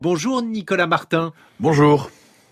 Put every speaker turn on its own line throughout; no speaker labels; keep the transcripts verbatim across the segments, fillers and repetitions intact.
Bonjour Nicolas Martin.
Bonjour.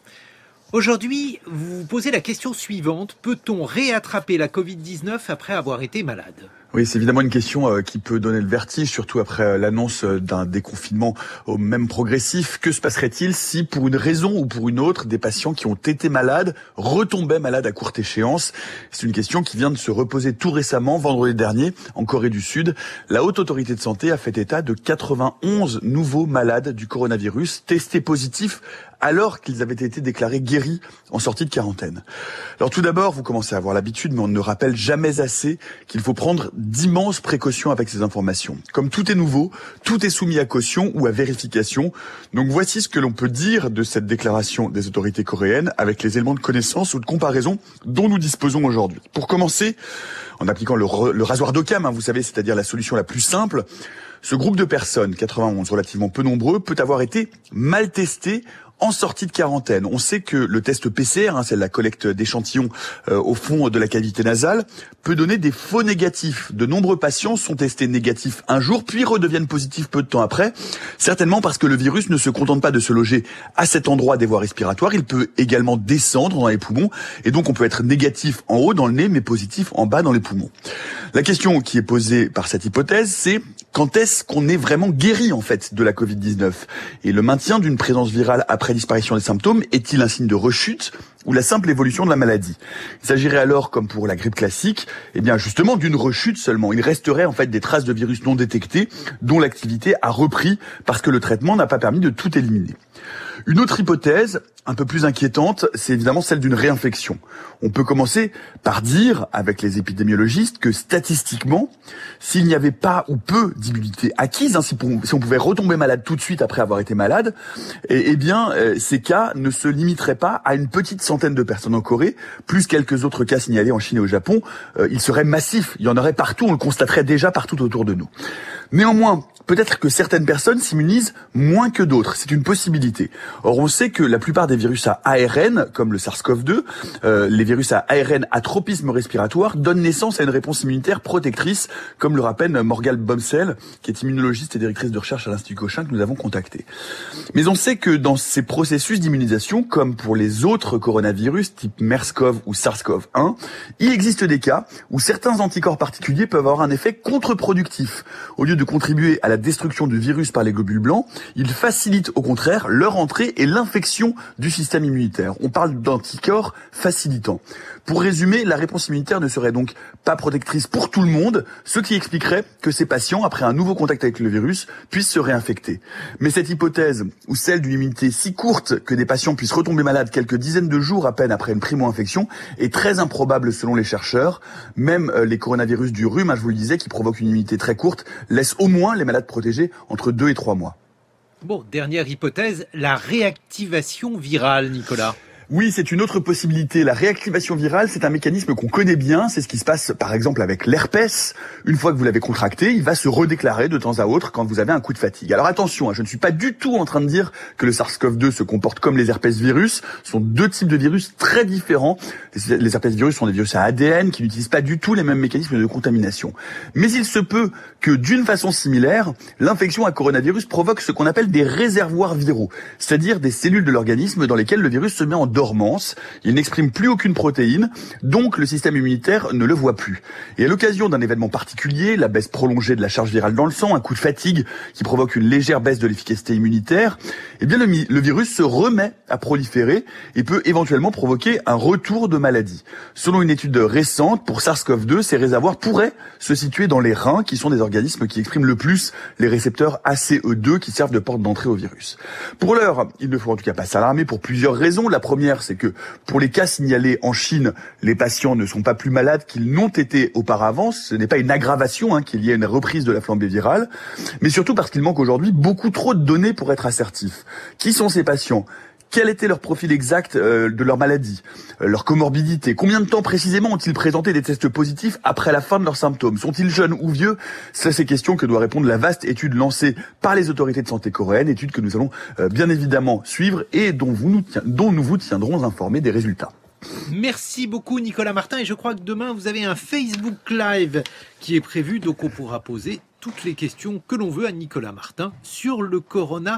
Aujourd'hui, vous vous posez la question suivante. Peut-on réattraper la covid dix-neuf après avoir été malade ?
Oui, c'est évidemment une question euh, qui peut donner le vertige, surtout après euh, l'annonce euh, d'un déconfinement au même progressif. Que se passerait-il si, pour une raison ou pour une autre, des patients qui ont été malades retombaient malades à courte échéance ? C'est une question qui vient de se reposer tout récemment, vendredi dernier, en Corée du Sud. La Haute Autorité de Santé a fait état de quatre-vingt-onze nouveaux malades du coronavirus testés positifs alors qu'ils avaient été déclarés guéris en sortie de quarantaine. Alors tout d'abord, vous commencez à avoir l'habitude, mais on ne rappelle jamais assez qu'il faut prendre d'immenses précautions avec ces informations. Comme tout est nouveau, tout est soumis à caution ou à vérification. Donc voici ce que l'on peut dire de cette déclaration des autorités coréennes avec les éléments de connaissance ou de comparaison dont nous disposons aujourd'hui. Pour commencer, en appliquant le, re, le rasoir d'Occam, hein, vous savez, c'est-à-dire la solution la plus simple, ce groupe de personnes, quatre-vingt-onze, relativement peu nombreux, peut avoir été mal testé en sortie de quarantaine. On sait que le test P C R, hein, c'est la collecte d'échantillons euh, au fond de la cavité nasale, peut donner des faux négatifs. De nombreux patients sont testés négatifs un jour, puis redeviennent positifs peu de temps après, certainement parce que le virus ne se contente pas de se loger à cet endroit des voies respiratoires, il peut également descendre dans les poumons, et donc on peut être négatif en haut dans le nez, mais positif en bas dans les poumons. La question qui est posée par cette hypothèse, c'est quand est-ce qu'on est vraiment guéri en fait de la covid dix-neuf ? Et le maintien d'une présence virale après disparition des symptômes est-il un signe de rechute ou la simple évolution de la maladie ? Il s'agirait alors, comme pour la grippe classique, eh bien justement d'une rechute seulement. Il resterait en fait des traces de virus non détectés dont l'activité a repris parce que le traitement n'a pas permis de tout éliminer. Une autre hypothèse, un peu plus inquiétante, c'est évidemment celle d'une réinfection. On peut commencer par dire, avec les épidémiologistes, que statistiquement, s'il n'y avait pas ou peu d'immunité acquise, hein, si, si on pouvait retomber malade tout de suite après avoir été malade, eh, eh bien, euh, ces cas ne se limiteraient pas à une petite centaine de personnes en Corée, plus quelques autres cas signalés en Chine et au Japon. Euh, ils seraient massifs, il y en aurait partout, on le constaterait déjà partout autour de nous. Néanmoins, peut-être que certaines personnes s'immunisent moins que d'autres, c'est une possibilité. Or, on sait que la plupart des virus à A R N, comme le SARS-CoV deux, euh, les virus à A R N à tropisme respiratoire, donnent naissance à une réponse immunitaire protectrice, comme le rappelle Morgane Bomsel, qui est immunologiste et directrice de recherche à l'Institut Cochin, que nous avons contacté. Mais on sait que dans ces processus d'immunisation, comme pour les autres coronavirus, type MERS-CoV ou SARS-CoV un, il existe des cas où certains anticorps particuliers peuvent avoir un effet contre-productif. Au lieu de contribuer à la destruction du virus par les globules blancs, ils facilitent au contraire leur entrée et l'infection du système immunitaire. On parle d'anticorps facilitants. Pour résumer, la réponse immunitaire ne serait donc pas protectrice pour tout le monde, ce qui expliquerait que ces patients, après un nouveau contact avec le virus, puissent se réinfecter. Mais cette hypothèse, ou celle d'une immunité si courte que des patients puissent retomber malades quelques dizaines de jours à peine après une primo-infection, est très improbable selon les chercheurs. Même les coronavirus du rhume, hein, je vous le disais, qui provoquent une immunité très courte, laissent au moins les malades protégés entre deux et trois mois.
Bon, dernière hypothèse, la réactivation virale, Nicolas.
Oui, c'est une autre possibilité. La réactivation virale, c'est un mécanisme qu'on connaît bien. C'est ce qui se passe, par exemple, avec l'herpès. Une fois que vous l'avez contracté, il va se redéclarer de temps à autre quand vous avez un coup de fatigue. Alors attention, je ne suis pas du tout en train de dire que le SARS-CoV deux se comporte comme les herpès virus. Ce sont deux types de virus très différents. Les herpès virus sont des virus à A D N qui n'utilisent pas du tout les mêmes mécanismes de contamination. Mais il se peut que, d'une façon similaire, l'infection à coronavirus provoque ce qu'on appelle des réservoirs viraux, c'est-à-dire des cellules de l'organisme dans lesquelles le virus se met en dormance, il n'exprime plus aucune protéine, donc le système immunitaire ne le voit plus. Et à l'occasion d'un événement particulier, la baisse prolongée de la charge virale dans le sang, un coup de fatigue qui provoque une légère baisse de l'efficacité immunitaire, eh bien le, le virus se remet à proliférer et peut éventuellement provoquer un retour de maladie. Selon une étude récente, pour SARS-CoV deux, ces réservoirs pourraient se situer dans les reins, qui sont des organismes qui expriment le plus les récepteurs A C E deux qui servent de porte d'entrée au virus. Pour l'heure, il ne faut en tout cas pas s'alarmer pour plusieurs raisons. La première, c'est que pour les cas signalés en Chine, les patients ne sont pas plus malades qu'ils n'ont été auparavant. Ce n'est pas une aggravation hein, qu'il y ait une reprise de la flambée virale, mais surtout parce qu'il manque aujourd'hui beaucoup trop de données pour être assertif. Qui sont ces patients ? Quel était leur profil exact euh, de leur maladie, euh, leur comorbidité? Combien de temps précisément ont-ils présenté des tests positifs après la fin de leurs symptômes? Sont-ils jeunes ou vieux? C'est ces questions que doit répondre la vaste étude lancée par les autorités de santé coréennes, étude que nous allons euh, bien évidemment suivre et dont, vous nous tient, dont nous vous tiendrons informés des résultats.
Merci beaucoup Nicolas Martin, et je crois que demain vous avez un Facebook Live qui est prévu, donc on pourra poser toutes les questions que l'on veut à Nicolas Martin sur le coronavirus.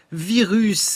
virus